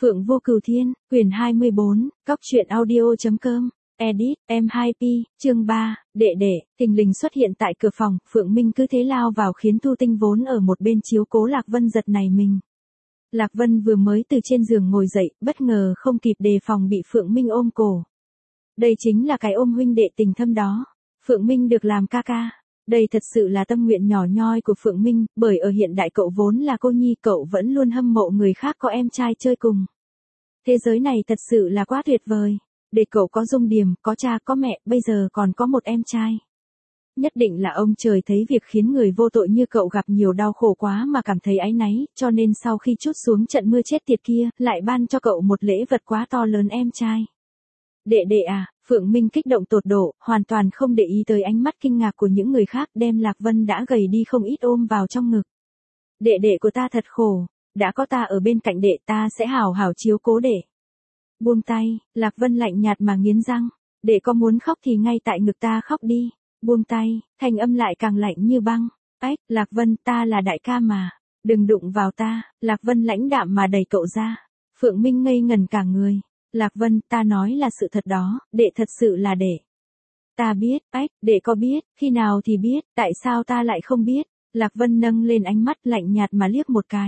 Phượng Vô Cửu Thiên, quyển 24, Cóc truyện audio.com, edit, M2P, chương 3, đệ đệ, thình lình xuất hiện tại cửa phòng, Phượng Minh cứ thế lao vào khiến Thu Tinh vốn ở một bên chiếu cố Lạc Vân giật nảy mình. Lạc Vân vừa mới từ trên giường ngồi dậy, bất ngờ không kịp đề phòng bị Phượng Minh ôm cổ. Đây chính là cái ôm huynh đệ tình thâm đó. Phượng Minh được làm ca ca. Đây thật sự là tâm nguyện nhỏ nhoi của Phượng Minh, bởi ở hiện đại cậu vốn là cô nhi, cậu vẫn luôn hâm mộ người khác có em trai chơi cùng. Thế giới này thật sự là quá tuyệt vời. Để cậu có Dung Điềm, có cha có mẹ, bây giờ còn có một em trai. Nhất định là ông trời thấy việc khiến người vô tội như cậu gặp nhiều đau khổ quá mà cảm thấy áy náy, cho nên sau khi trút xuống trận mưa chết tiệt kia, lại ban cho cậu một lễ vật quá to lớn em trai. Đệ đệ à, Phượng Minh kích động tột độ, hoàn toàn không để ý tới ánh mắt kinh ngạc của những người khác, đem Lạc Vân đã gầy đi không ít ôm vào trong ngực. Đệ đệ của ta thật khổ, đã có ta ở bên cạnh đệ, ta sẽ hảo hảo chiếu cố đệ. Buông tay, Lạc Vân lạnh nhạt mà nghiến răng, đệ có muốn khóc thì ngay tại ngực ta khóc đi. Buông tay, thanh âm lại càng lạnh như băng. Ách, Lạc Vân, ta là đại ca mà, đừng đụng vào ta. Lạc Vân lãnh đạm mà đẩy cậu ra. Phượng Minh ngây ngần cả người. Lạc Vân, ta nói là sự thật đó, đệ thật sự là đệ. Ta biết, ách, đệ có biết, khi nào thì biết, tại sao ta lại không biết. Lạc Vân nâng lên ánh mắt lạnh nhạt mà liếc một cái.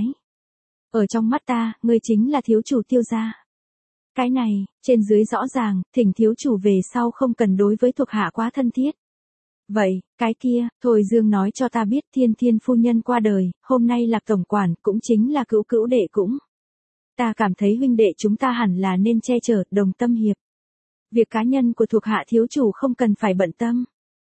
Ở trong mắt ta, ngươi chính là thiếu chủ Tiêu gia. Cái này, trên dưới rõ ràng, thỉnh thiếu chủ về sau không cần đối với thuộc hạ quá thân thiết. Vậy, cái kia, Thôi Dương nói cho ta biết Thiên Thiên phu nhân qua đời, hôm nay Lạc tổng quản cũng chính là cữu cữu đệ cũng. Ta cảm thấy huynh đệ chúng ta hẳn là nên che chở, đồng tâm hiệp. Việc cá nhân của thuộc hạ thiếu chủ không cần phải bận tâm.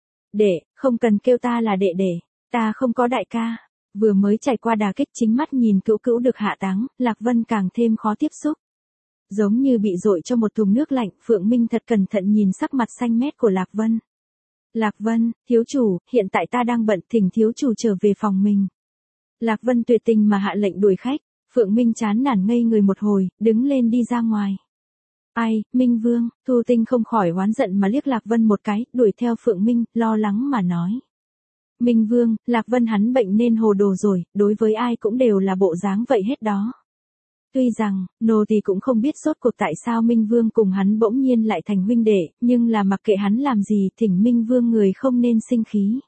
Đệ, không cần kêu ta là đệ đệ, ta không có đại ca. Vừa mới trải qua đả kích chính mắt nhìn cữu cữu được hạ táng, Lạc Vân càng thêm khó tiếp xúc. Giống như bị dội cho một thùng nước lạnh, Phượng Minh thật cẩn thận nhìn sắc mặt xanh mét của Lạc Vân. Lạc Vân, thiếu chủ, hiện tại ta đang bận, thỉnh thiếu chủ trở về phòng mình. Lạc Vân tuyệt tình mà hạ lệnh đuổi khách. Phượng Minh chán nản ngây người một hồi, đứng lên đi ra ngoài. Ai, Minh Vương, Thu Tinh không khỏi oán giận mà liếc Lạc Vân một cái, đuổi theo Phượng Minh, lo lắng mà nói. Minh Vương, Lạc Vân hắn bệnh nên hồ đồ rồi, đối với ai cũng đều là bộ dáng vậy hết đó. Tuy rằng, nô tỳ cũng không biết rốt cuộc tại sao Minh Vương cùng hắn bỗng nhiên lại thành huynh đệ, nhưng là mặc kệ hắn làm gì, thỉnh Minh Vương người không nên sinh khí.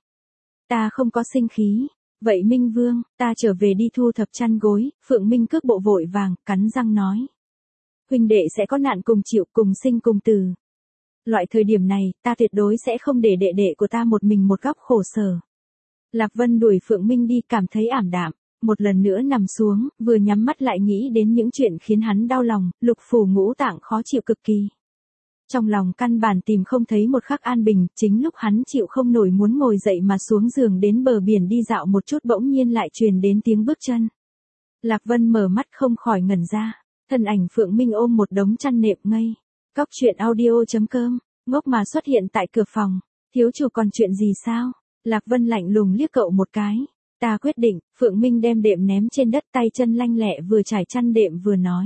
Ta không có sinh khí. Vậy Minh Vương, ta trở về đi thu thập chăn gối. Phượng Minh cước bộ vội vàng, cắn răng nói. Huynh đệ sẽ có nạn cùng chịu, cùng sinh cùng tử. Loại thời điểm này, ta tuyệt đối sẽ không để đệ đệ của ta một mình một góc khổ sở. Lạc Vân đuổi Phượng Minh đi, cảm thấy ảm đạm. Một lần nữa nằm xuống, vừa nhắm mắt lại nghĩ đến những chuyện khiến hắn đau lòng, lục phủ ngũ tạng khó chịu cực kỳ. Trong lòng căn bản tìm không thấy một khắc an bình, chính lúc hắn chịu không nổi muốn ngồi dậy mà xuống giường đến bờ biển đi dạo một chút, bỗng nhiên lại truyền đến tiếng bước chân. Lạc Vân mở mắt không khỏi ngẩn ra, thân ảnh Phượng Minh ôm một đống chăn nệm ngây. Cóc truyện audio.com, ngốc mà xuất hiện tại cửa phòng. Thiếu chủ còn chuyện gì sao? Lạc Vân lạnh lùng liếc cậu một cái. Ta quyết định. Phượng Minh đem đệm ném trên đất, tay chân lanh lẹ vừa trải chăn đệm vừa nói.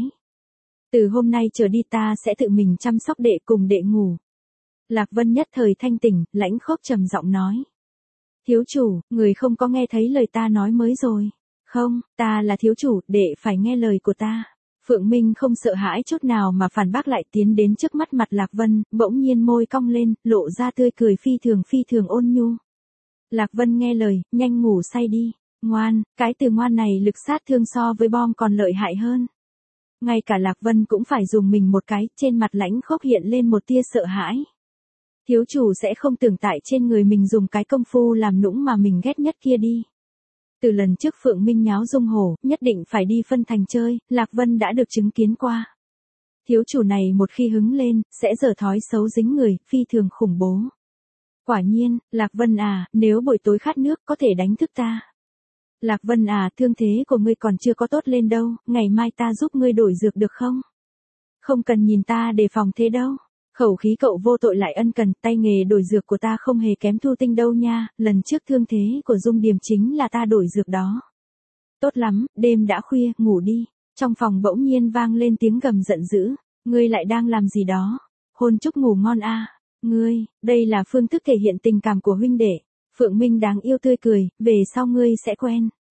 Từ hôm nay trở đi ta sẽ tự mình chăm sóc đệ cùng đệ ngủ. Lạc Vân nhất thời thanh tỉnh, lãnh khốc trầm giọng nói. Thiếu chủ, người không có nghe thấy lời ta nói mới rồi. Không, ta là thiếu chủ, đệ phải nghe lời của ta. Phượng Minh không sợ hãi chút nào mà phản bác lại, tiến đến trước mắt mặt Lạc Vân, bỗng nhiên môi cong lên, lộ ra tươi cười phi thường ôn nhu. Lạc Vân nghe lời, nhanh ngủ say đi. Ngoan, cái từ ngoan này lực sát thương so với bom còn lợi hại hơn. Ngay cả Lạc Vân cũng phải dùng mình một cái, trên mặt lãnh khốc hiện lên một tia sợ hãi. Thiếu chủ sẽ không tưởng tại trên người mình dùng cái công phu làm nũng mà mình ghét nhất kia đi. Từ lần trước Phượng Minh nháo Dung Hổ, nhất định phải đi phân thành chơi, Lạc Vân đã được chứng kiến qua. Thiếu chủ này một khi hứng lên, sẽ giở thói xấu dính người, phi thường khủng bố. Quả nhiên, Lạc Vân à, nếu buổi tối khát nước có thể đánh thức ta. Lạc Vân à, thương thế của ngươi còn chưa có tốt lên đâu, ngày mai ta giúp ngươi đổi dược được không? Không cần nhìn ta đề phòng thế đâu. Khẩu khí cậu vô tội lại ân cần, tay nghề đổi dược của ta không hề kém Thu Tinh đâu nha, lần trước thương thế của Dung Điềm chính là ta đổi dược đó. Tốt lắm, đêm đã khuya, ngủ đi. Trong phòng bỗng nhiên vang lên tiếng gầm giận dữ, ngươi lại đang làm gì đó? Hôn chúc ngủ ngon a. Ngươi, đây là phương thức thể hiện tình cảm của huynh đệ. Phượng Minh đáng yêu tươi cười, về sau ngươi sẽ quen.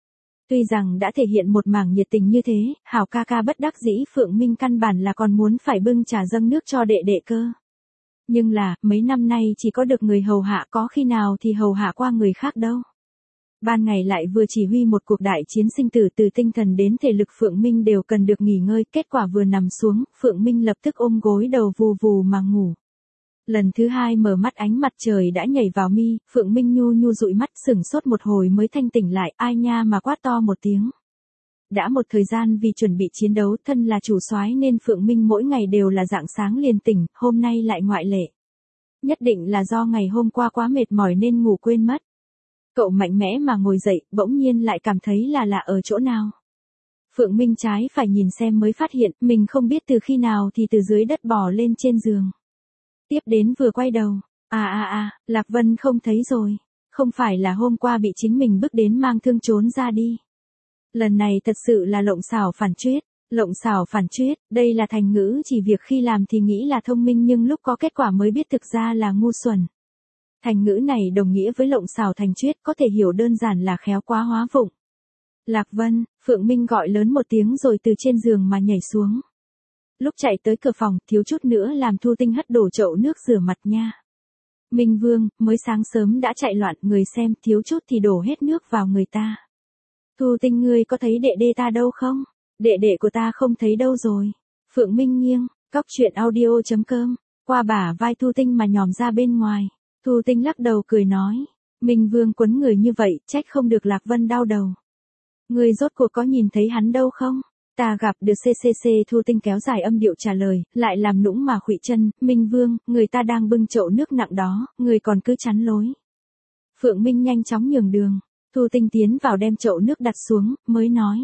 Tuy rằng đã thể hiện một mảng nhiệt tình như thế, Hảo ca ca bất đắc dĩ Phượng Minh căn bản là còn muốn phải bưng trà dâng nước cho đệ đệ cơ. Nhưng là, mấy năm nay chỉ có được người hầu hạ, có khi nào thì hầu hạ qua người khác đâu. Ban ngày lại vừa chỉ huy một cuộc đại chiến sinh tử, từ tinh thần đến thể lực Phượng Minh đều cần được nghỉ ngơi, kết quả vừa nằm xuống, Phượng Minh lập tức ôm gối đầu vù vù mà ngủ. Lần thứ hai mở mắt ánh mặt trời đã nhảy vào mi, Phượng Minh nhu nhu dụi mắt sửng sốt một hồi mới thanh tỉnh lại, ai nha mà quát to một tiếng. Đã một thời gian vì chuẩn bị chiến đấu, thân là chủ soái nên Phượng Minh mỗi ngày đều là rạng sáng liền tỉnh, hôm nay lại ngoại lệ. Nhất định là do ngày hôm qua quá mệt mỏi nên ngủ quên mất. Cậu mạnh mẽ mà ngồi dậy, bỗng nhiên lại cảm thấy là lạ ở chỗ nào. Phượng Minh trái phải nhìn xem mới phát hiện, mình không biết từ khi nào thì từ dưới đất bò lên trên giường. Tiếp đến vừa quay đầu, Lạc Vân không thấy rồi. Không phải là hôm qua bị chính mình bức đến mang thương trốn ra đi. Lần này thật sự là lộng xảo phản truyết. Lộng xảo phản truyết, đây là thành ngữ chỉ việc khi làm thì nghĩ là thông minh nhưng lúc có kết quả mới biết thực ra là ngu xuẩn. Thành ngữ này đồng nghĩa với lộng xảo thành truyết, có thể hiểu đơn giản là khéo quá hóa vụng. Lạc Vân, Phượng Minh gọi lớn một tiếng rồi từ trên giường mà nhảy xuống. Lúc chạy tới cửa phòng, thiếu chút nữa làm Thu Tinh hất đổ chậu nước rửa mặt nha. Minh Vương, mới sáng sớm đã chạy loạn, người xem, thiếu chút thì đổ hết nước vào người ta. Thu Tinh ngươi có thấy đệ đệ ta đâu không? Đệ đệ của ta không thấy đâu rồi. Phượng Minh nghiêng, cóc truyện audio.com, qua bả vai Thu Tinh mà nhòm ra bên ngoài. Thu Tinh lắc đầu cười nói, Minh Vương quấn người như vậy, trách không được Lạc Vân đau đầu. Ngươi rốt cuộc có nhìn thấy hắn đâu không? Ta gặp được CCC. Thu Tinh kéo dài âm điệu trả lời, lại làm nũng mà khuỵu chân, Minh Vương, người ta đang bưng chậu nước nặng đó, người còn cứ chắn lối. Phượng Minh nhanh chóng nhường đường, Thu Tinh tiến vào đem chậu nước đặt xuống, mới nói.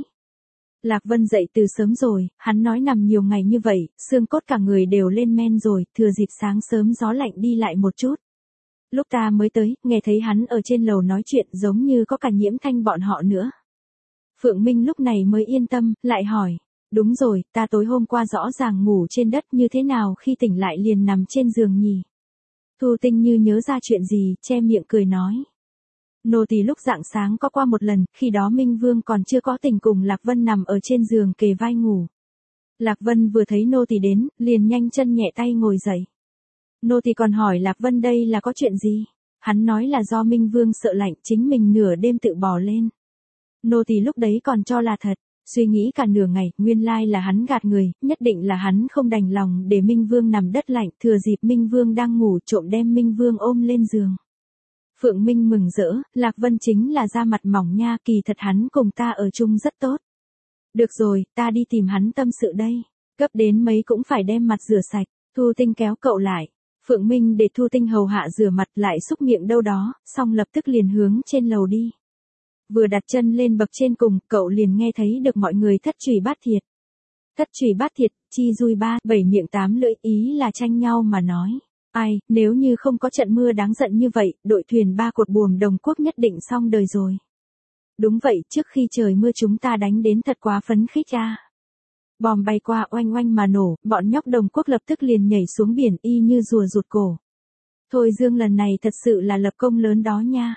Lạc Vân dậy từ sớm rồi, hắn nói nằm nhiều ngày như vậy, xương cốt cả người đều lên men rồi, thừa dịp sáng sớm gió lạnh đi lại một chút. Lúc ta mới tới, nghe thấy hắn ở trên lầu nói chuyện giống như có cả Nhiễm Thanh bọn họ nữa. Phượng Minh lúc này mới yên tâm, lại hỏi, đúng rồi, ta tối hôm qua rõ ràng ngủ trên đất, như thế nào khi tỉnh lại liền nằm trên giường nhỉ? Thu Tinh như nhớ ra chuyện gì, che miệng cười nói. Nô tỳ lúc rạng sáng có qua một lần, khi đó Minh Vương còn chưa có tỉnh cùng Lạc Vân nằm ở trên giường kề vai ngủ. Lạc Vân vừa thấy nô tỳ đến, liền nhanh chân nhẹ tay ngồi dậy. Nô tỳ còn hỏi Lạc Vân đây là có chuyện gì? Hắn nói là do Minh Vương sợ lạnh, chính mình nửa đêm tự bò lên. Nô tỳ lúc đấy còn cho là thật, suy nghĩ cả nửa ngày, nguyên lai là hắn gạt người, nhất định là hắn không đành lòng để Minh Vương nằm đất lạnh, thừa dịp Minh Vương đang ngủ trộm đem Minh Vương ôm lên giường. Phượng Minh mừng rỡ, Lạc Vân chính là da mặt mỏng nha, kỳ thật hắn cùng ta ở chung rất tốt. Được rồi, ta đi tìm hắn tâm sự đây, cấp đến mấy cũng phải đem mặt rửa sạch. Thu Tinh kéo cậu lại. Phượng Minh để Thu Tinh hầu hạ rửa mặt lại xúc miệng đâu đó, xong lập tức liền hướng trên lầu đi. Vừa đặt chân lên bậc trên cùng, cậu liền nghe thấy được mọi người thất trùy bát thiệt. Thất trùy bát thiệt, chi dui ba, bảy miệng tám lưỡi, ý là tranh nhau mà nói. Ai, nếu như không có trận mưa đáng giận như vậy, đội thuyền ba cột buồm Đồng Quốc nhất định xong đời rồi. Đúng vậy, trước khi trời mưa chúng ta đánh đến thật quá phấn khích ra. Bom bay qua oanh oanh mà nổ, bọn nhóc Đồng Quốc lập tức liền nhảy xuống biển y như rùa rụt cổ. Thôi Dương lần này thật sự là lập công lớn đó nha.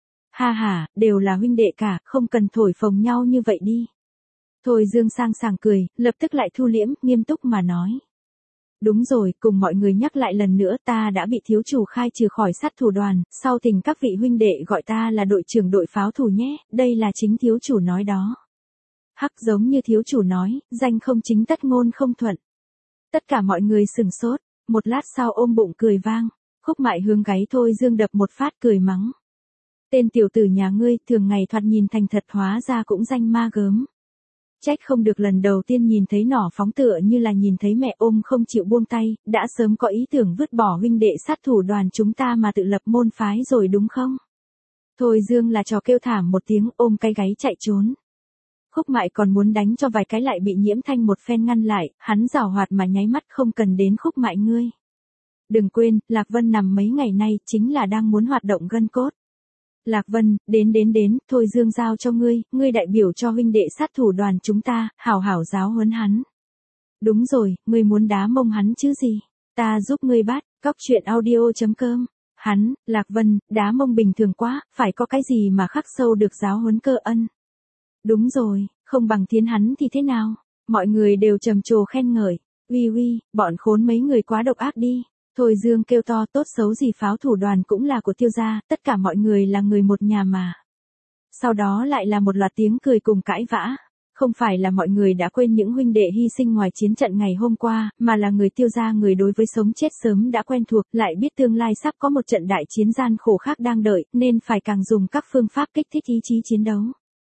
Ha ha, đều là huynh đệ cả, không cần thổi phồng nhau như vậy đi. Thôi Dương sang sảng cười, lập tức lại thu liễm, nghiêm túc mà nói. Đúng rồi, cùng mọi người nhắc lại lần nữa, ta đã bị thiếu chủ khai trừ khỏi sát thủ đoàn, sau thỉnh các vị huynh đệ gọi ta là đội trưởng đội pháo thủ nhé, đây là chính thiếu chủ nói đó. Hắc, giống như thiếu chủ nói, danh không chính tất ngôn không thuận. Tất cả mọi người sừng sốt, một lát sau ôm bụng cười vang, Khúc Mại hướng gáy Thôi Dương đập một phát cười mắng. Tên tiểu tử nhà ngươi, thường ngày thoạt nhìn thành thật hóa ra cũng danh ma gớm. Trách không được lần đầu tiên nhìn thấy nỏ phóng tựa như là nhìn thấy mẹ ôm không chịu buông tay, đã sớm có ý tưởng vứt bỏ huynh đệ sát thủ đoàn chúng ta mà tự lập môn phái rồi đúng không? Thôi Dương là trò kêu thảm một tiếng, ôm cái gáy chạy trốn. Khúc Mại còn muốn đánh cho vài cái lại bị Nhiễm Thanh một phen ngăn lại, hắn giảo hoạt mà nháy mắt không cần đến Khúc Mại ngươi. Đừng quên, Lạc Vân nằm mấy ngày nay chính là đang muốn hoạt động gân cốt. Lạc Vân, đến, Thôi Dương giao cho ngươi đại biểu cho huynh đệ sát thủ đoàn chúng ta, hảo hảo giáo huấn hắn. Đúng rồi, ngươi muốn đá mông hắn chứ gì? Ta giúp ngươi bắt, cóc truyện audio.com. Hắn, Lạc Vân, đá mông bình thường quá, phải có cái gì mà khắc sâu được giáo huấn cơ ân. Đúng rồi, không bằng Thiến hắn thì thế nào? Mọi người đều trầm trồ khen ngợi. Uy uy, bọn khốn mấy người quá độc ác đi. Thôi Dương kêu to, tốt xấu gì pháo thủ đoàn cũng là của Tiêu gia, tất cả mọi người là người một nhà mà. Sau đó lại là một loạt tiếng cười cùng cãi vã. Không phải là mọi người đã quên những huynh đệ hy sinh ngoài chiến trận ngày hôm qua, mà là người Tiêu gia người đối với sống chết sớm đã quen thuộc, lại biết tương lai sắp có một trận đại chiến gian khổ khác đang đợi, nên phải càng dùng các phương pháp kích thích ý chí chiến đấu.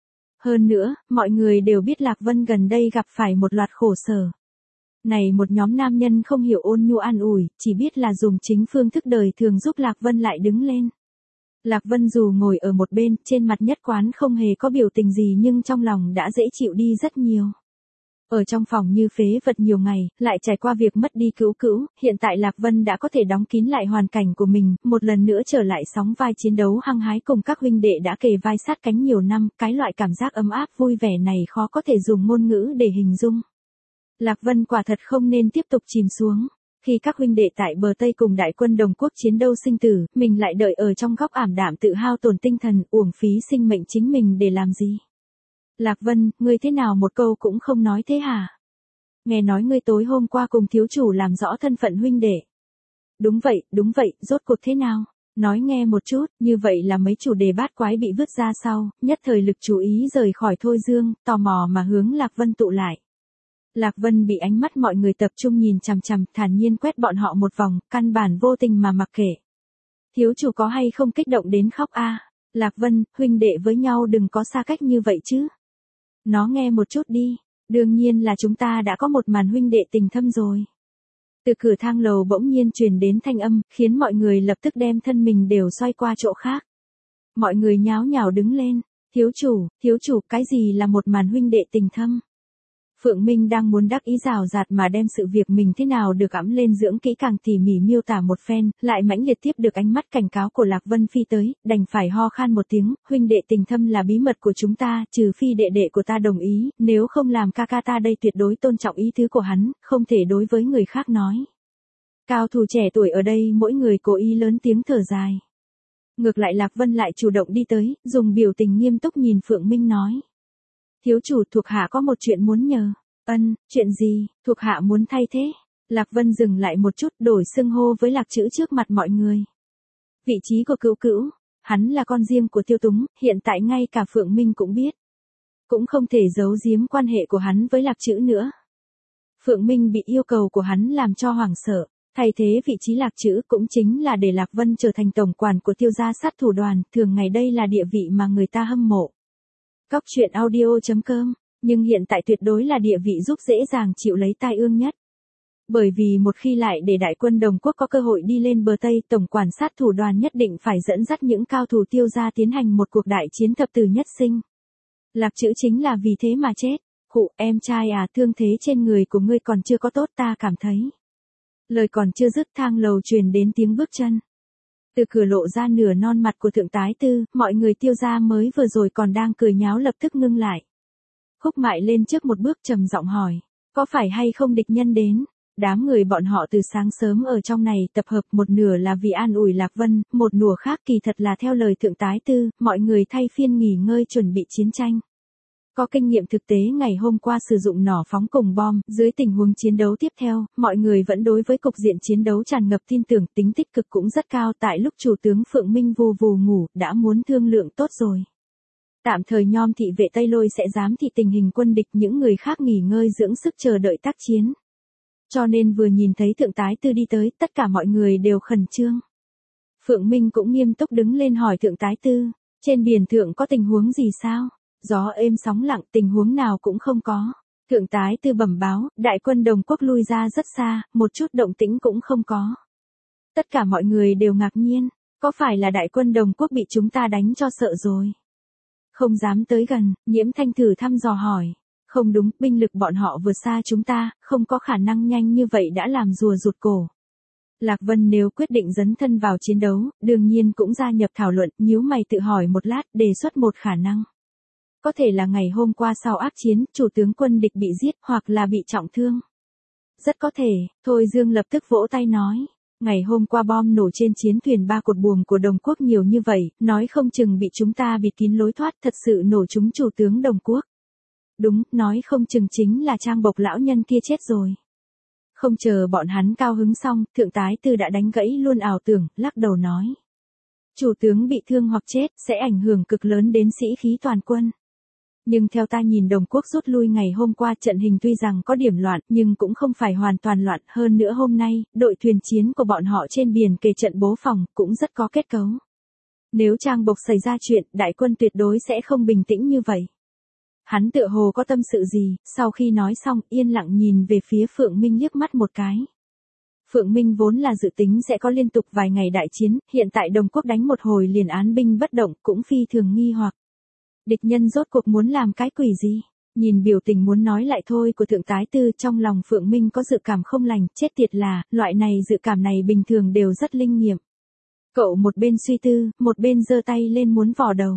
Hơn nữa, mọi người đều biết Lạc Vân gần đây gặp phải một loạt khổ sở. Này một nhóm nam nhân không hiểu ôn nhu an ủi, chỉ biết là dùng chính phương thức đời thường giúp Lạc Vân lại đứng lên. Lạc Vân dù ngồi ở một bên, trên mặt nhất quán không hề có biểu tình gì nhưng trong lòng đã dễ chịu đi rất nhiều. Ở trong phòng như phế vật nhiều ngày, lại trải qua việc mất đi cứu cữu, hiện tại Lạc Vân đã có thể đóng kín lại hoàn cảnh của mình, một lần nữa trở lại sóng vai chiến đấu hăng hái cùng các huynh đệ đã kề vai sát cánh nhiều năm, cái loại cảm giác ấm áp vui vẻ này khó có thể dùng ngôn ngữ để hình dung. Lạc Vân quả thật không nên tiếp tục chìm xuống. Khi các huynh đệ tại bờ Tây cùng đại quân Đồng Quốc chiến đấu sinh tử, mình lại đợi ở trong góc ảm đạm tự hao tổn tinh thần, uổng phí sinh mệnh chính mình để làm gì? Lạc Vân, ngươi thế nào một câu cũng không nói thế hả? Nghe nói ngươi tối hôm qua cùng thiếu chủ làm rõ thân phận huynh đệ. Đúng vậy, rốt cuộc thế nào? Nói nghe một chút, như vậy là mấy chủ đề bát quái bị vứt ra sau, nhất thời lực chú ý rời khỏi Thôi Dương, tò mò mà hướng Lạc Vân tụ lại. Lạc Vân bị ánh mắt mọi người tập trung nhìn chằm chằm, thản nhiên quét bọn họ một vòng, căn bản vô tình mà mặc kệ. Thiếu chủ có hay không kích động đến khóc a? Lạc Vân, huynh đệ với nhau đừng có xa cách như vậy chứ. Nó nghe một chút đi, đương nhiên là chúng ta đã có một màn huynh đệ tình thâm rồi. Từ cửa thang lầu bỗng nhiên truyền đến thanh âm, khiến mọi người lập tức đem thân mình đều xoay qua chỗ khác. Mọi người nháo nhào đứng lên, thiếu chủ, cái gì là một màn huynh đệ tình thâm? Phượng Minh đang muốn đắc ý rào rạt mà đem sự việc mình thế nào được ẵm lên dưỡng kỹ càng tỉ mỉ miêu tả một phen, lại mãnh liệt tiếp được ánh mắt cảnh cáo của Lạc Vân Phi tới, đành phải ho khan một tiếng, huynh đệ tình thâm là bí mật của chúng ta, trừ phi đệ đệ của ta đồng ý, nếu không làm ca ca ta đây tuyệt đối tôn trọng ý tứ của hắn, không thể đối với người khác nói. Cao thủ trẻ tuổi ở đây mỗi người cố ý lớn tiếng thở dài. Ngược lại Lạc Vân lại chủ động đi tới, dùng biểu tình nghiêm túc nhìn Phượng Minh nói. Thiếu chủ, thuộc hạ có một chuyện muốn nhờ. Chuyện gì? Thuộc hạ muốn thay thế. Lạc Vân dừng lại một chút, đổi xưng hô với Lạc Trữ trước mặt mọi người. Vị trí của Cữu Cữu, hắn là con riêng của Tiêu Túng, hiện tại ngay cả Phượng Minh cũng biết. Cũng không thể giấu giếm quan hệ của hắn với Lạc Trữ nữa. Phượng Minh bị yêu cầu của hắn làm cho hoảng sợ, thay thế vị trí Lạc Trữ cũng chính là để Lạc Vân trở thành tổng quản của Tiêu gia sát thủ đoàn, thường ngày đây là địa vị mà người ta hâm mộ. Cóc truyện audio.com, nhưng hiện tại tuyệt đối là địa vị giúp dễ dàng chịu lấy tai ương nhất. Bởi vì một khi lại để đại quân Đồng Quốc có cơ hội đi lên bờ Tây, tổng quản sát thủ đoàn nhất định phải dẫn dắt những cao thủ Tiêu gia tiến hành một cuộc đại chiến thập tử nhất sinh. Lạc Trữ chính là vì thế mà chết. Khụ, em trai à, thương thế trên người của ngươi còn chưa có tốt ta cảm thấy. Lời còn chưa dứt thang lầu truyền đến tiếng bước chân. Từ cửa lộ ra nửa non mặt của thượng tái tư, mọi người Tiêu gia mới vừa rồi còn đang cười nháo lập tức ngưng lại. Khúc Mại lên trước một bước trầm giọng hỏi, có phải hay không địch nhân đến? Đám người bọn họ từ sáng sớm ở trong này tập hợp, một nửa là vì an ủi Lạc Vân, một nửa khác kỳ thật là theo lời thượng tái tư, mọi người thay phiên nghỉ ngơi chuẩn bị chiến tranh. Có kinh nghiệm thực tế ngày hôm qua sử dụng nỏ phóng cùng bom, dưới tình huống chiến đấu tiếp theo, mọi người vẫn đối với cục diện chiến đấu tràn ngập tin tưởng, tính tích cực cũng rất cao. Tại lúc chủ tướng Phượng Minh vù vù ngủ, đã muốn thương lượng tốt rồi. Tạm thời nhom thị vệ Tây Lôi sẽ giám thị tình hình quân địch, những người khác nghỉ ngơi dưỡng sức chờ đợi tác chiến. Cho nên vừa nhìn thấy thượng tái tư đi tới, tất cả mọi người đều khẩn trương. Phượng Minh cũng nghiêm túc đứng lên hỏi thượng tái tư, trên biển thượng có tình huống gì sao? Gió êm sóng lặng, tình huống nào cũng không có. Thượng tái tư bẩm báo, đại quân Đồng Quốc lui ra rất xa, một chút động tĩnh cũng không có. Tất cả mọi người đều ngạc nhiên, có phải là đại quân Đồng Quốc bị chúng ta đánh cho sợ rồi? Không dám tới gần, Nhiễm Thanh thử thăm dò hỏi. Không đúng, binh lực bọn họ vượt xa chúng ta, không có khả năng nhanh như vậy đã làm rùa rụt cổ. Lạc Vân nếu quyết định dấn thân vào chiến đấu, đương nhiên cũng gia nhập thảo luận, nhíu mày tự hỏi một lát, đề xuất một khả năng. Có thể là ngày hôm qua sau ác chiến, chủ tướng quân địch bị giết, hoặc là bị trọng thương. Rất có thể, Thôi Dương lập tức vỗ tay nói. Ngày hôm qua bom nổ trên chiến thuyền ba cột buồm của Đồng Quốc nhiều như vậy, nói không chừng bị chúng ta bịt kín lối thoát, thật sự nổ chúng chủ tướng Đồng Quốc. Đúng, nói không chừng chính là Trang Bộc lão nhân kia chết rồi. Không chờ bọn hắn cao hứng xong, thượng tái tư đã đánh gãy luôn ảo tưởng, lắc đầu nói. Chủ tướng bị thương hoặc chết, sẽ ảnh hưởng cực lớn đến sĩ khí toàn quân. Nhưng theo ta nhìn Đồng Quốc rút lui ngày hôm qua trận hình tuy rằng có điểm loạn nhưng cũng không phải hoàn toàn loạn, hơn nữa hôm nay, đội thuyền chiến của bọn họ trên biển kề trận bố phòng cũng rất có kết cấu. Nếu Trang Bộc xảy ra chuyện, đại quân tuyệt đối sẽ không bình tĩnh như vậy. Hắn tựa hồ có tâm sự gì, sau khi nói xong yên lặng nhìn về phía Phượng Minh liếc mắt một cái. Phượng Minh vốn là dự tính sẽ có liên tục vài ngày đại chiến, hiện tại Đồng Quốc đánh một hồi liền án binh bất động cũng phi thường nghi hoặc. Địch nhân rốt cuộc muốn làm cái quỷ gì? Nhìn biểu tình muốn nói lại thôi của thượng tái tư, trong lòng Phượng Minh có dự cảm không lành, chết tiệt là, loại này dự cảm này bình thường đều rất linh nghiệm. Cậu một bên suy tư, một bên giơ tay lên muốn vò đầu.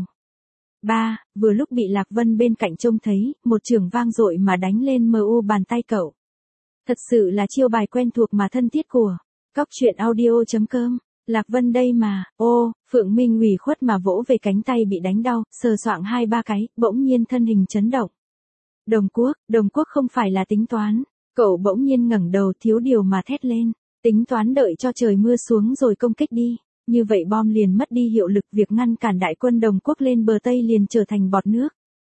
Vừa lúc bị Lạc Vân bên cạnh trông thấy, một chưởng vang dội mà đánh lên mu bàn tay cậu. Thật sự là chiêu bài quen thuộc mà thân thiết của Cóc Truyện Audio.com. Lạc Vân đây mà, Phượng Minh ủy khuất mà vỗ về cánh tay bị đánh đau, sờ soạng 2-3 cái, bỗng nhiên thân hình chấn động. Đồng Quốc không phải là tính toán. Cậu bỗng nhiên ngẩng đầu thiếu điều mà thét lên. Tính toán đợi cho trời mưa xuống rồi công kích đi. Như vậy bom liền mất đi hiệu lực, việc ngăn cản đại quân Đồng Quốc lên bờ Tây liền trở thành bọt nước.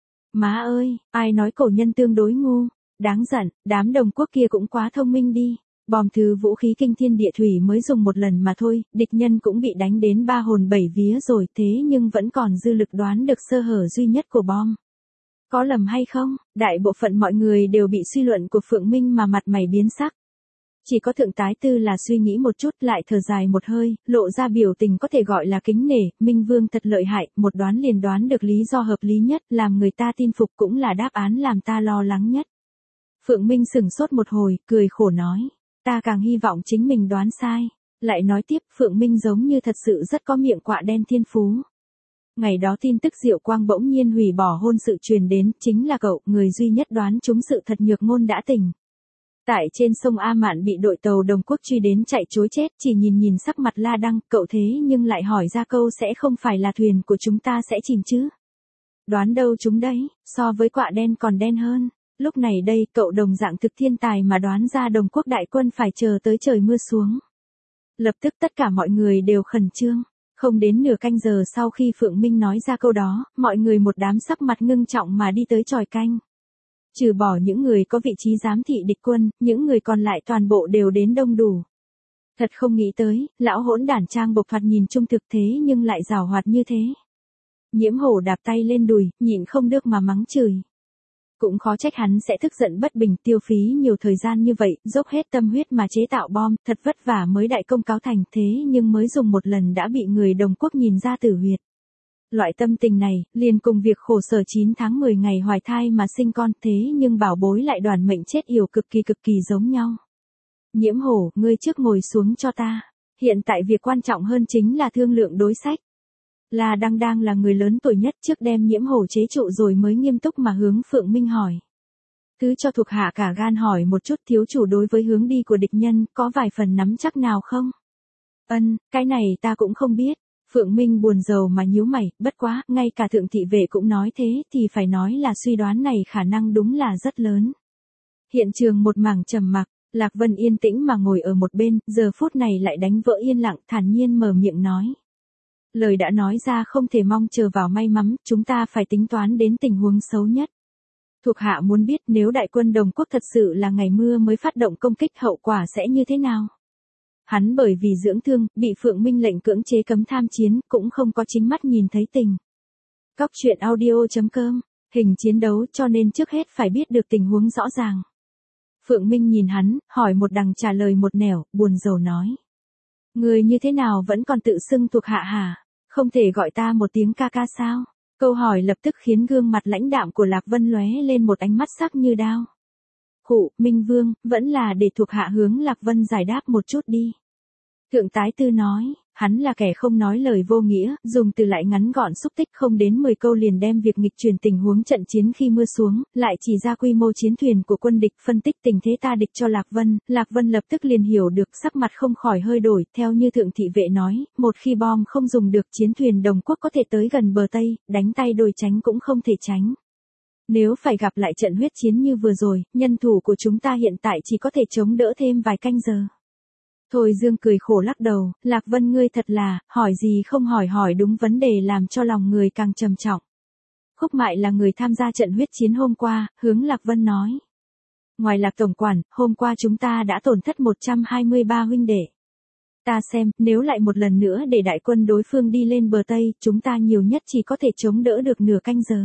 Má ơi, ai nói cổ nhân tương đối ngu. Đáng giận, đám Đồng Quốc kia cũng quá thông minh đi. Bom thứ vũ khí kinh thiên địa thủy mới dùng một lần mà thôi, địch nhân cũng bị đánh đến 3 hồn 7 vía rồi, thế nhưng vẫn còn dư lực đoán được sơ hở duy nhất của bom. Có lầm hay không? Đại bộ phận mọi người đều bị suy luận của Phượng Minh mà mặt mày biến sắc. Chỉ có thượng tái tư là suy nghĩ một chút lại thở dài một hơi, lộ ra biểu tình có thể gọi là kính nể, Minh Vương thật lợi hại, một đoán liền đoán được lý do hợp lý nhất, làm người ta tin phục cũng là đáp án làm ta lo lắng nhất. Phượng Minh sửng sốt một hồi, cười khổ nói. Ta càng hy vọng chính mình đoán sai. Lại nói tiếp, Phượng Minh giống như thật sự rất có miệng quạ đen thiên phú. Ngày đó tin tức Diệu Quang bỗng nhiên hủy bỏ hôn sự truyền đến, chính là cậu, người duy nhất đoán trúng sự thật nhược ngôn đã tỉnh. Tại trên sông A Mạn bị đội tàu Đồng Quốc truy đến chạy trối chết, chỉ nhìn sắc mặt La Đăng, cậu thế nhưng lại hỏi ra câu sẽ không phải là thuyền của chúng ta sẽ chìm chứ. Đoán đâu chúng đấy, so với quạ đen còn đen hơn. Lúc này đây, cậu đồng dạng thực thiên tài mà đoán ra Đồng Quốc đại quân phải chờ tới trời mưa xuống. Lập tức tất cả mọi người đều khẩn trương. Không đến nửa canh giờ sau khi Phượng Minh nói ra câu đó, mọi người một đám sắc mặt ngưng trọng mà đi tới chòi canh. Trừ bỏ những người có vị trí giám thị địch quân, những người còn lại toàn bộ đều đến đông đủ. Thật không nghĩ tới, lão hỗn đản Trang Bộc thoạt nhìn trung thực thế nhưng lại giàu hoạt như thế. Nhiễm Hổ đạp tay lên đùi, nhịn không được mà mắng chửi. Cũng khó trách hắn sẽ tức giận bất bình, tiêu phí nhiều thời gian như vậy, dốc hết tâm huyết mà chế tạo bom, thật vất vả mới đại công cáo thành, thế nhưng mới dùng một lần đã bị người Đồng Quốc nhìn ra tử huyệt. Loại tâm tình này, liền cùng việc khổ sở 9 tháng 10 ngày hoài thai mà sinh con, thế nhưng bảo bối lại đoàn mệnh chết yểu cực kỳ giống nhau. Nhiễm Hổ, ngươi trước ngồi xuống cho ta. Hiện tại việc quan trọng hơn chính là thương lượng đối sách. La Đăng đang là người lớn tuổi nhất, trước đem Nhiễm Hổ chế trụ rồi mới nghiêm túc mà hướng Phượng Minh hỏi. Cứ cho thuộc hạ cả gan hỏi một chút, thiếu chủ đối với hướng đi của địch nhân, có vài phần nắm chắc nào không? Cái này ta cũng không biết. Phượng Minh buồn rầu mà nhíu mày, bất quá, ngay cả thượng thị vệ cũng nói thế, thì phải nói là suy đoán này khả năng đúng là rất lớn. Hiện trường một mảng trầm mặc, Lạc Vân yên tĩnh mà ngồi ở một bên, giờ phút này lại đánh vỡ yên lặng, thản nhiên mở miệng nói. Lời đã nói ra không thể mong chờ vào may mắn, chúng ta phải tính toán đến tình huống xấu nhất. Thuộc hạ muốn biết nếu đại quân Đồng Quốc thật sự là ngày mưa mới phát động công kích, hậu quả sẽ như thế nào? Hắn bởi vì dưỡng thương, bị Phượng Minh lệnh cưỡng chế cấm tham chiến, cũng không có chính mắt nhìn thấy tình. Cóc Truyện Audio.com, hình chiến đấu cho nên trước hết phải biết được tình huống rõ ràng. Phượng Minh nhìn hắn, hỏi một đằng trả lời một nẻo, buồn rầu nói. Người như thế nào vẫn còn tự xưng thuộc hạ hả? Không thể gọi ta một tiếng ca ca sao? Câu hỏi lập tức khiến gương mặt lãnh đạm của Lạc Vân lóe lên một ánh mắt sắc như đao. Khụ, Minh Vương, vẫn là để thuộc hạ hướng Lạc Vân giải đáp một chút đi. Thượng tái tư nói, hắn là kẻ không nói lời vô nghĩa, dùng từ lại ngắn gọn xúc tích không đến 10 câu liền đem việc nghịch chuyển tình huống trận chiến khi mưa xuống, lại chỉ ra quy mô chiến thuyền của quân địch, phân tích tình thế ta địch cho Lạc Vân lập tức liền hiểu được, sắc mặt không khỏi hơi đổi, theo như thượng thị vệ nói, một khi bom không dùng được chiến thuyền đồng quốc có thể tới gần bờ Tây, đánh tay đôi tránh cũng không thể tránh. Nếu phải gặp lại trận huyết chiến như vừa rồi, nhân thủ của chúng ta hiện tại chỉ có thể chống đỡ thêm vài canh giờ. Thôi Dương cười khổ lắc đầu, Lạc Vân ngươi thật là, hỏi gì không hỏi đúng vấn đề làm cho lòng người càng trầm trọng. Khúc Mại là người tham gia trận huyết chiến hôm qua, hướng Lạc Vân nói. Ngoài Lạc tổng quản, hôm qua chúng ta đã tổn thất 123 huynh đệ. Ta xem, nếu lại một lần nữa để đại quân đối phương đi lên bờ Tây, chúng ta nhiều nhất chỉ có thể chống đỡ được nửa canh giờ.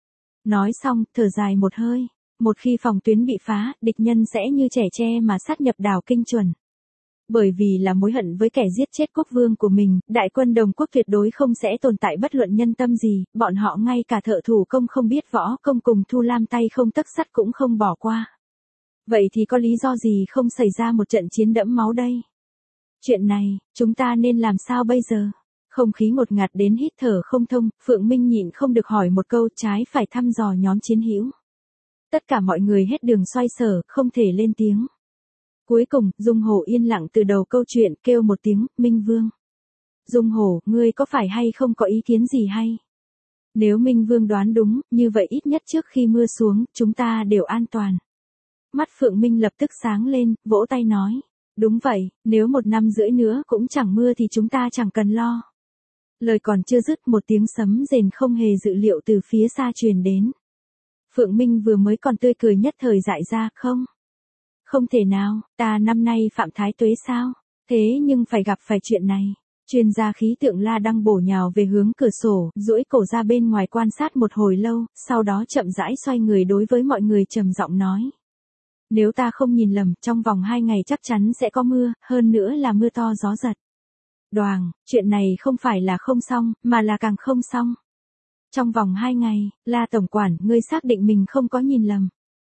Nói xong, thở dài một hơi. Một khi phòng tuyến bị phá, địch nhân sẽ như trẻ tre mà sát nhập đảo Kinh Chuẩn. Bởi vì là mối hận với kẻ giết chết quốc vương của mình, đại quân đồng quốc tuyệt đối không sẽ tồn tại bất luận nhân tâm gì, bọn họ ngay cả thợ thủ công không biết võ công cùng Thu Lam tay không tấc sắt cũng không bỏ qua. Vậy thì có lý do gì không xảy ra một trận chiến đẫm máu đây? Chuyện này, chúng ta nên làm sao bây giờ? Không khí ngột ngạt đến hít thở không thông, Phượng Minh nhịn không được hỏi một câu, trái phải thăm dò nhóm chiến hữu. Tất cả mọi người hết đường xoay sở, không thể lên tiếng. Cuối cùng, Dung Hổ yên lặng từ đầu câu chuyện, kêu một tiếng, Minh Vương. Dung Hổ, ngươi có phải hay không có ý kiến gì hay? Nếu Minh Vương đoán đúng, như vậy ít nhất trước khi mưa xuống, chúng ta đều an toàn. Mắt Phượng Minh lập tức sáng lên, vỗ tay nói. Đúng vậy, nếu 1 năm rưỡi nữa cũng chẳng mưa thì chúng ta chẳng cần lo. Lời còn chưa dứt, một tiếng sấm rền không hề dự liệu từ phía xa truyền đến. Phượng Minh vừa mới còn tươi cười nhất thời dại ra, không thể nào, ta năm nay phạm thái tuế sao? Thế nhưng phải gặp phải chuyện này. Chuyên gia khí tượng La Đăng bổ nhào về hướng cửa sổ, duỗi cổ ra bên ngoài quan sát một hồi lâu, sau đó chậm rãi xoay người đối với mọi người trầm giọng nói. Nếu ta không nhìn lầm, trong vòng 2 ngày chắc chắn sẽ có mưa, hơn nữa là mưa to gió giật. Đoàng, chuyện này không phải là không xong, mà là càng không xong. Trong vòng 2 ngày, La tổng quản, ngươi xác định mình không có nhìn lầm.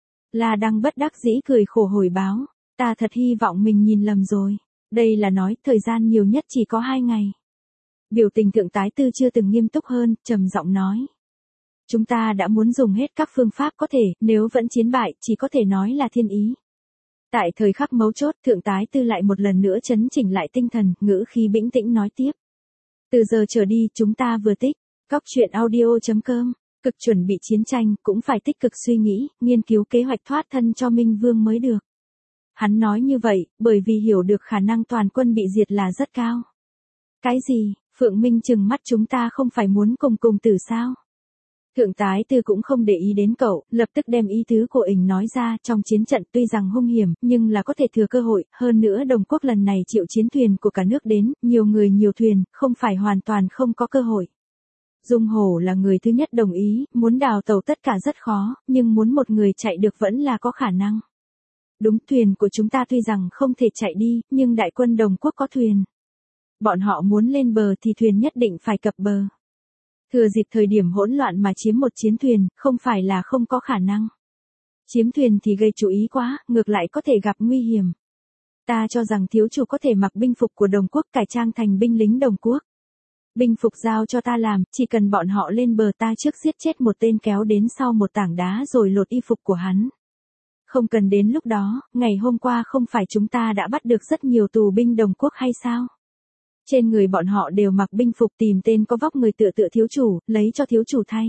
La Đăng bất đắc dĩ cười khổ hồi báo, ta thật hy vọng mình nhìn lầm rồi. Đây là nói, thời gian nhiều nhất chỉ có 2 ngày. Biểu tình thượng tái tư chưa từng nghiêm túc hơn, trầm giọng nói. Chúng ta đã muốn dùng hết các phương pháp có thể, nếu vẫn chiến bại, chỉ có thể nói là thiên ý. Tại thời khắc mấu chốt, thượng tái tư lại một lần nữa chấn chỉnh lại tinh thần, ngữ khí bĩnh tĩnh nói tiếp. Từ giờ trở đi, chúng ta vừa tích, Cóc truyện audio.com, cực chuẩn bị chiến tranh, cũng phải tích cực suy nghĩ, nghiên cứu kế hoạch thoát thân cho Minh Vương mới được. Hắn nói như vậy, bởi vì hiểu được khả năng toàn quân bị diệt là rất cao. Cái gì, Phượng Minh trừng mắt, chúng ta không phải muốn cùng tử sao? Thượng tái tư cũng không để ý đến cậu, lập tức đem ý tứ của ỉnh nói ra, trong chiến trận tuy rằng hung hiểm, nhưng là có thể thừa cơ hội, hơn nữa đồng quốc lần này triệu chiến thuyền của cả nước đến, nhiều người nhiều thuyền, không phải hoàn toàn không có cơ hội. Dung Hổ là người thứ nhất đồng ý, muốn đào tàu tất cả rất khó, nhưng muốn một người chạy được vẫn là có khả năng. Đúng, thuyền của chúng ta tuy rằng không thể chạy đi, nhưng đại quân đồng quốc có thuyền. Bọn họ muốn lên bờ thì thuyền nhất định phải cập bờ. Thừa dịp thời điểm hỗn loạn mà chiếm một chiến thuyền, không phải là không có khả năng. Chiếm thuyền thì gây chú ý quá, ngược lại có thể gặp nguy hiểm. Ta cho rằng thiếu chủ có thể mặc binh phục của đồng quốc cải trang thành binh lính đồng quốc. Binh phục giao cho ta làm, chỉ cần bọn họ lên bờ ta trước giết chết một tên kéo đến sau một tảng đá rồi lột y phục của hắn. Không cần đến lúc đó, ngày hôm qua không phải chúng ta đã bắt được rất nhiều tù binh đồng quốc hay sao? Trên người bọn họ đều mặc binh phục, tìm tên có vóc người tựa thiếu chủ, lấy cho thiếu chủ thay.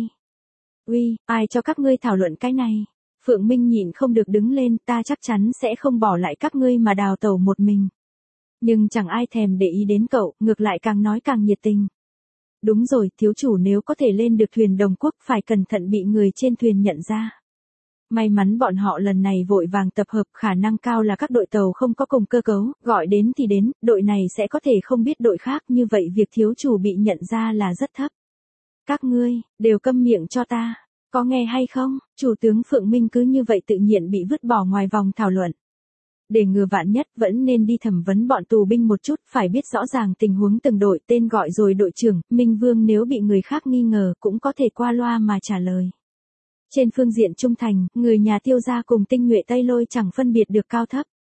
Uy, ai cho các ngươi thảo luận cái này? Phượng Minh nhịn không được đứng lên, ta chắc chắn sẽ không bỏ lại các ngươi mà đào tẩu một mình. Nhưng chẳng ai thèm để ý đến cậu, ngược lại càng nói càng nhiệt tình. Đúng rồi, thiếu chủ nếu có thể lên được thuyền đồng quốc phải cẩn thận bị người trên thuyền nhận ra. May mắn bọn họ lần này vội vàng tập hợp, khả năng cao là các đội tàu không có cùng cơ cấu, gọi đến thì đến, đội này sẽ có thể không biết đội khác, như vậy việc thiếu chủ bị nhận ra là rất thấp. Các ngươi, đều câm miệng cho ta, có nghe hay không? Chủ tướng Phượng Minh cứ như vậy tự nhiên bị vứt bỏ ngoài vòng thảo luận. Để ngừa vạn nhất, vẫn nên đi thẩm vấn bọn tù binh một chút, phải biết rõ ràng tình huống từng đội, tên gọi rồi đội trưởng, Minh Vương nếu bị người khác nghi ngờ, cũng có thể qua loa mà trả lời. Trên phương diện trung thành, người nhà Tiêu gia cùng tinh nhuệ Tây Lôi chẳng phân biệt được cao thấp.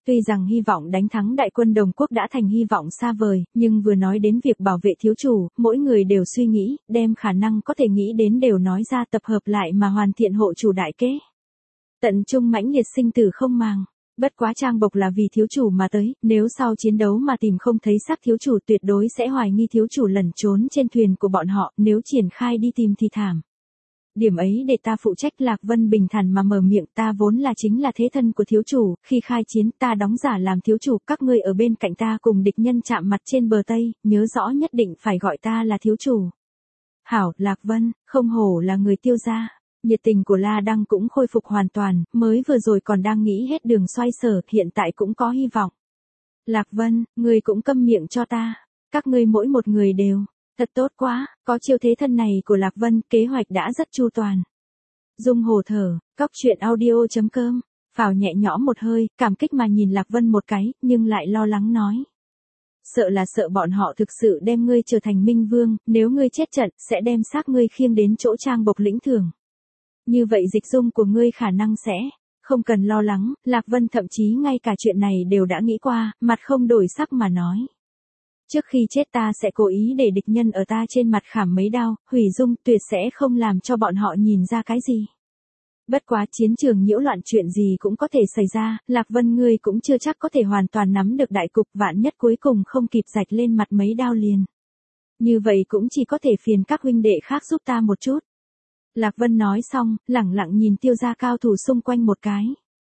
Tuy rằng hy vọng đánh thắng đại quân Đồng Quốc đã thành hy vọng xa vời, nhưng vừa nói đến việc bảo vệ thiếu chủ, mỗi người đều suy nghĩ, đem khả năng có thể nghĩ đến đều nói ra tập hợp lại mà hoàn thiện hộ chủ đại kế. Tận trung mãnh liệt sinh tử không màng. Bất quá Trang Bộc là vì thiếu chủ mà tới, nếu sau chiến đấu mà tìm không thấy xác thiếu chủ tuyệt đối sẽ hoài nghi thiếu chủ lẩn trốn trên thuyền của bọn họ, nếu triển khai đi tìm thì thảm. Điểm ấy để ta phụ trách. Lạc Vân bình thản mà mở miệng, ta vốn là chính là thế thân của thiếu chủ, khi khai chiến ta đóng giả làm thiếu chủ, các ngươi ở bên cạnh ta cùng địch nhân chạm mặt trên bờ Tây, nhớ rõ nhất định phải gọi ta là thiếu chủ. Hảo, Lạc Vân, không hổ là người Tiêu gia. Nhiệt tình của La Đăng cũng khôi phục hoàn toàn, mới vừa rồi còn đang nghĩ hết đường xoay sở, hiện tại cũng có hy vọng. Lạc Vân, ngươi cũng câm miệng cho ta, các ngươi mỗi một người đều. Thật tốt quá, có chiêu thế thân này của Lạc Vân, kế hoạch đã rất chu toàn. Dung Hồ thở, cóc truyện audio.com, phào nhẹ nhõm một hơi, cảm kích mà nhìn Lạc Vân một cái, nhưng lại lo lắng nói. Sợ là sợ bọn họ thực sự đem ngươi trở thành minh vương, nếu ngươi chết trận, sẽ đem xác ngươi khiêng đến chỗ Trang Bộc lĩnh thưởng. Như vậy dịch dung của ngươi khả năng sẽ, không cần lo lắng, Lạc Vân thậm chí ngay cả chuyện này đều đã nghĩ qua, mặt không đổi sắc mà nói. Trước khi chết ta sẽ cố ý để địch nhân ở ta trên mặt khảm mấy đao, hủy dung, tuyệt sẽ không làm cho bọn họ nhìn ra cái gì. Bất quá chiến trường nhiễu loạn chuyện gì cũng có thể xảy ra, Lạc Vân ngươi cũng chưa chắc có thể hoàn toàn nắm được đại cục, vạn nhất cuối cùng không kịp rạch lên mặt mấy đao liền. Như vậy cũng chỉ có thể phiền các huynh đệ khác giúp ta một chút. Lạc Vân nói xong, lẳng lặng nhìn Tiêu gia cao thủ xung quanh một cái.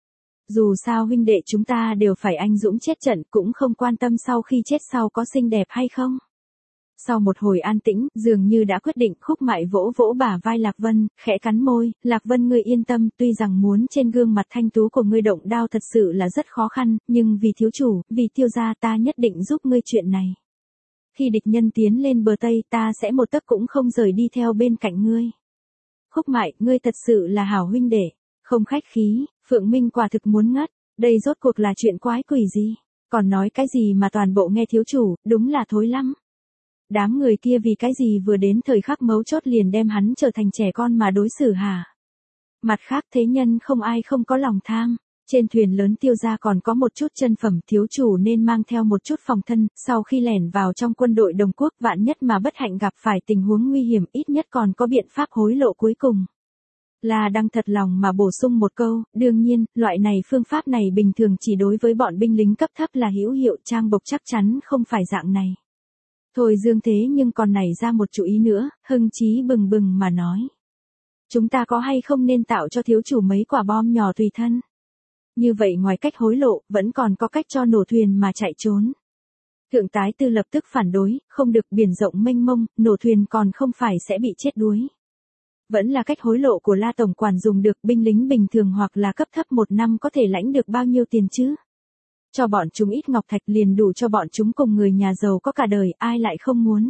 Dù sao huynh đệ chúng ta đều phải anh dũng chết trận, cũng không quan tâm sau khi chết sau có xinh đẹp hay không. Sau một hồi an tĩnh, dường như đã quyết định, Khúc Mại vỗ vỗ bả vai Lạc Vân, khẽ cắn môi, Lạc Vân ngươi yên tâm, tuy rằng muốn trên gương mặt thanh tú của ngươi động đao thật sự là rất khó khăn, nhưng vì thiếu chủ, vì Tiêu gia ta nhất định giúp ngươi chuyện này. Khi địch nhân tiến lên bờ Tây ta sẽ một tấc cũng không rời đi theo bên cạnh ngươi. Khúc Mại, ngươi thật sự là hảo huynh đệ, không khách khí, Phượng Minh quả thực muốn ngất, đây rốt cuộc là chuyện quái quỷ gì, còn nói cái gì mà toàn bộ nghe thiếu chủ, đúng là thối lắm. Đám người kia vì cái gì vừa đến thời khắc mấu chốt liền đem hắn trở thành trẻ con mà đối xử hả? Mặt khác thế nhân không ai không có lòng tham. Trên thuyền lớn Tiêu gia còn có một chút chân phẩm, thiếu chủ nên mang theo một chút phòng thân, sau khi lẻn vào trong quân đội Đồng Quốc vạn nhất mà bất hạnh gặp phải tình huống nguy hiểm ít nhất còn có biện pháp hối lộ cuối cùng. La Đăng thật lòng mà bổ sung một câu, đương nhiên, loại này phương pháp này bình thường chỉ đối với bọn binh lính cấp thấp là hữu hiệu, Trang Bộc chắc chắn không phải dạng này. Thôi Dương thế nhưng còn nảy ra một chủ ý nữa, hưng chí bừng bừng mà nói. Chúng ta có hay không nên tạo cho thiếu chủ mấy quả bom nhỏ tùy thân? Như vậy ngoài cách hối lộ, vẫn còn có cách cho nổ thuyền mà chạy trốn. Thượng tái tư lập tức phản đối, không được, biển rộng mênh mông, nổ thuyền còn không phải sẽ bị chết đuối. Vẫn là cách hối lộ của La Tổng Quản dùng được, binh lính bình thường hoặc là cấp thấp một năm có thể lãnh được bao nhiêu tiền chứ? Cho bọn chúng ít ngọc thạch liền đủ cho bọn chúng cùng người nhà giàu có cả đời, ai lại không muốn.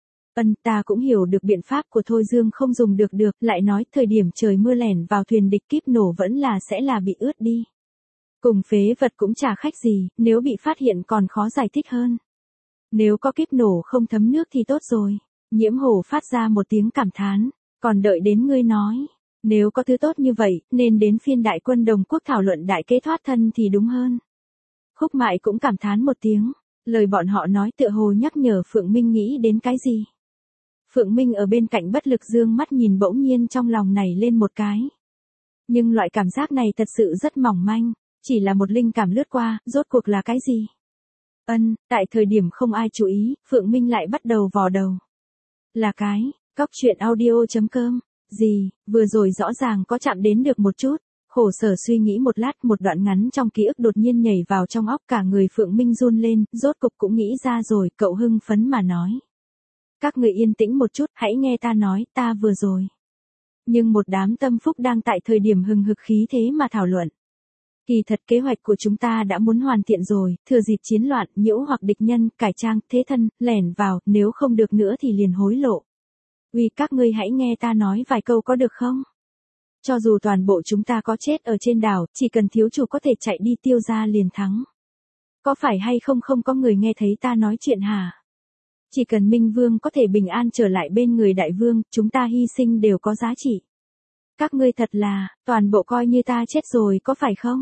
Ta cũng hiểu được biện pháp của Thôi Dương không dùng được, lại nói thời điểm trời mưa lẻn vào thuyền địch kíp nổ vẫn là sẽ là bị ướt đi. Cùng phế vật cũng chả khách gì, nếu bị phát hiện còn khó giải thích hơn. Nếu có kíp nổ không thấm nước thì tốt rồi. Nhiễm Hổ phát ra một tiếng cảm thán, còn đợi đến ngươi nói. Nếu có thứ tốt như vậy, nên đến phiên đại quân Đồng Quốc thảo luận đại kế thoát thân thì đúng hơn. Khúc Mại cũng cảm thán một tiếng, lời bọn họ nói tựa hồ nhắc nhở Phượng Minh nghĩ đến cái gì. Phượng Minh ở bên cạnh bất lực dương mắt nhìn, bỗng nhiên trong lòng nảy lên một cái. Nhưng loại cảm giác này thật sự rất mỏng manh, chỉ là một linh cảm lướt qua, rốt cuộc là cái gì? Tại thời điểm không ai chú ý, Phượng Minh lại bắt đầu vò đầu. Là cái, cóc truyện audio.com, gì, vừa rồi rõ ràng có chạm đến được một chút. Khổ sở suy nghĩ một lát, một đoạn ngắn trong ký ức đột nhiên nhảy vào trong óc, cả người Phượng Minh run lên, rốt cục cũng nghĩ ra rồi, cậu hưng phấn mà nói. Các người yên tĩnh một chút, hãy nghe ta nói, ta vừa rồi. Nhưng một đám tâm phúc đang tại thời điểm hừng hực khí thế mà thảo luận. Kỳ thật kế hoạch của chúng ta đã muốn hoàn thiện rồi, thừa dịp chiến loạn, nhiễu hoặc địch nhân, cải trang, thế thân, lẻn vào, nếu không được nữa thì liền hối lộ. Uy, các ngươi hãy nghe ta nói vài câu có được không? Cho dù toàn bộ chúng ta có chết ở trên đảo, chỉ cần thiếu chủ có thể chạy đi Tiêu gia liền thắng. Có phải hay không không có người nghe thấy ta nói chuyện hả? Chỉ cần Minh Vương có thể bình an trở lại bên người đại vương, chúng ta hy sinh đều có giá trị. Các ngươi thật là, toàn bộ coi như ta chết rồi có phải không?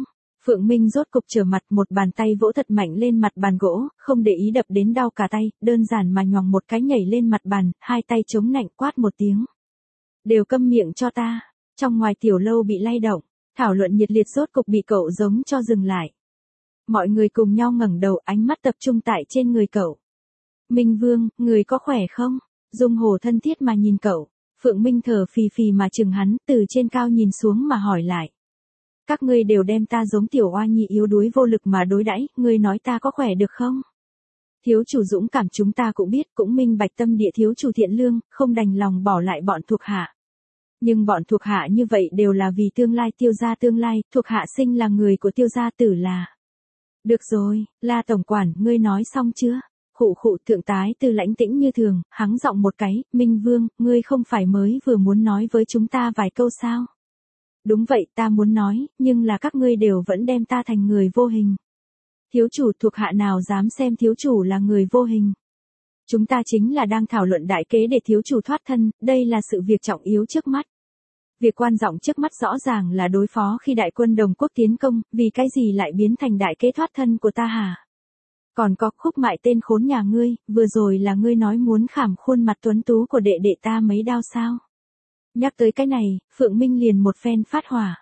Phượng Minh rốt cục trở mặt, một bàn tay vỗ thật mạnh lên mặt bàn gỗ, không để ý đập đến đau cả tay, đơn giản mà nhoằng một cái nhảy lên mặt bàn, hai tay chống nạnh quát một tiếng. Đều câm miệng cho ta. Trong ngoài tiểu lâu bị lay động, thảo luận nhiệt liệt rốt cục bị cậu giống cho dừng lại. Mọi người cùng nhau ngẩng đầu, ánh mắt tập trung tại trên người cậu. Minh Vương, người có khỏe không? Dung Hồ thân thiết mà nhìn cậu. Phượng Minh thở phì phì mà chừng hắn, từ trên cao nhìn xuống mà hỏi lại. Các ngươi đều đem ta giống tiểu oa nhi yếu đuối vô lực mà đối đãi, ngươi nói ta có khỏe được không? Thiếu chủ dũng cảm chúng ta cũng biết, cũng minh bạch tâm địa thiếu chủ thiện lương, không đành lòng bỏ lại bọn thuộc hạ. Nhưng bọn thuộc hạ như vậy đều là vì tương lai Tiêu gia tương lai, thuộc hạ sinh là người của Tiêu gia tử là. Được rồi, La tổng quản, ngươi nói xong chưa? Khụ khụ, thượng tái Tư lãnh tĩnh như thường, hắng giọng một cái, Minh Vương, ngươi không phải mới vừa muốn nói với chúng ta vài câu sao? Đúng vậy, ta muốn nói, nhưng là các ngươi đều vẫn đem ta thành người vô hình. Thiếu chủ, thuộc hạ nào dám xem thiếu chủ là người vô hình. Chúng ta chính là đang thảo luận đại kế để thiếu chủ thoát thân, đây là sự việc trọng yếu trước mắt. Việc quan trọng trước mắt rõ ràng là đối phó khi đại quân đồng quốc tiến công, vì cái gì lại biến thành đại kế thoát thân của ta hả? Còn có Khúc Mại tên khốn nhà ngươi, vừa rồi là ngươi nói muốn khảm khuôn mặt tuấn tú của đệ đệ ta mấy đao sao? Nhắc tới cái này, Phượng Minh liền một phen phát hỏa.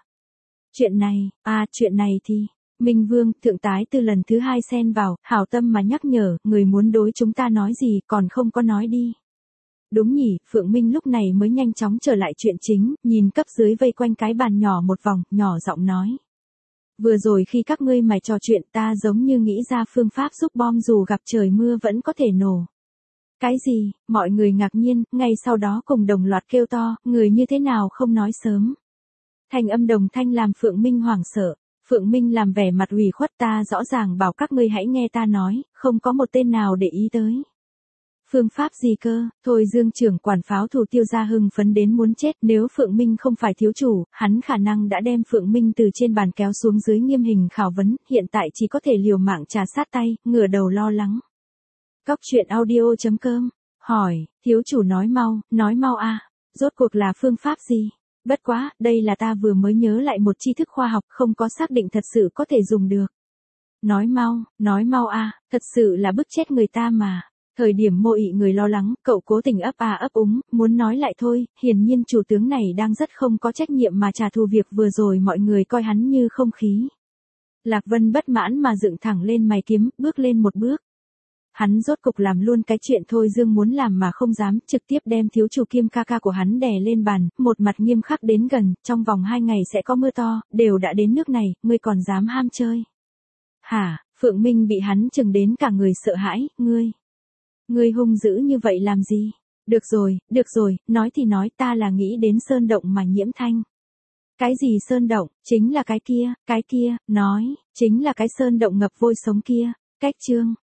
Chuyện này thì, Minh Vương, thượng tái Tư lần thứ hai xen vào, hảo tâm mà nhắc nhở, người muốn đối chúng ta nói gì còn không có nói đi. Đúng nhỉ, Phượng Minh lúc này mới nhanh chóng trở lại chuyện chính, nhìn cấp dưới vây quanh cái bàn nhỏ một vòng, nhỏ giọng nói. Vừa rồi khi các ngươi mày trò chuyện ta giống như nghĩ ra phương pháp giúp bom dù gặp trời mưa vẫn có thể nổ. Cái gì, mọi người ngạc nhiên, ngay sau đó cùng đồng loạt kêu to, người như thế nào không nói sớm. Thanh âm đồng thanh làm Phượng Minh hoảng sợ, Phượng Minh làm vẻ mặt ủy khuất ta rõ ràng bảo các ngươi hãy nghe ta nói, không có một tên nào để ý tới. Phương pháp gì cơ, thôi Dương trưởng quản pháo thủ Tiêu gia hưng phấn đến muốn chết, nếu Phượng Minh không phải thiếu chủ, hắn khả năng đã đem Phượng Minh từ trên bàn kéo xuống dưới nghiêm hình khảo vấn, hiện tại chỉ có thể liều mạng trà sát tay, ngửa đầu lo lắng. Cóc truyện audio.com, hỏi, thiếu chủ nói mau a, rốt cuộc là phương pháp gì? Bất quá, đây là ta vừa mới nhớ lại một tri thức khoa học không có xác định thật sự có thể dùng được. Nói mau a, thật sự là bức chết người ta mà. Thời điểm Mộ Ị người lo lắng, cậu cố tình ấp úng, muốn nói lại thôi, hiển nhiên chủ tướng này đang rất không có trách nhiệm mà trả thù việc vừa rồi mọi người coi hắn như không khí. Lạc Vân bất mãn mà dựng thẳng lên mày kiếm, bước lên một bước. Hắn rốt cục làm luôn cái chuyện Thôi Dương muốn làm mà không dám, trực tiếp đem thiếu chủ Kim ca ca của hắn đè lên bàn, một mặt nghiêm khắc đến gần, trong vòng 2 ngày sẽ có mưa to, đều đã đến nước này, ngươi còn dám ham chơi. Hả, Phượng Minh bị hắn chừng đến cả người sợ hãi, ngươi hung dữ như vậy làm gì? Được rồi, nói thì nói ta là nghĩ đến sơn động mà Nhiễm Thanh. Cái gì sơn động, chính là cái kia, nói, chính là cái sơn động ngập vôi sống kia, cách chương.